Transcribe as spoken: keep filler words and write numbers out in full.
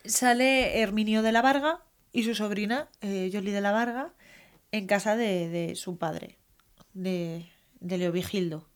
sale Herminio de la Varga y su sobrina, eh, Yoli de la Varga, en casa de, de su padre, de, de Leovigildo.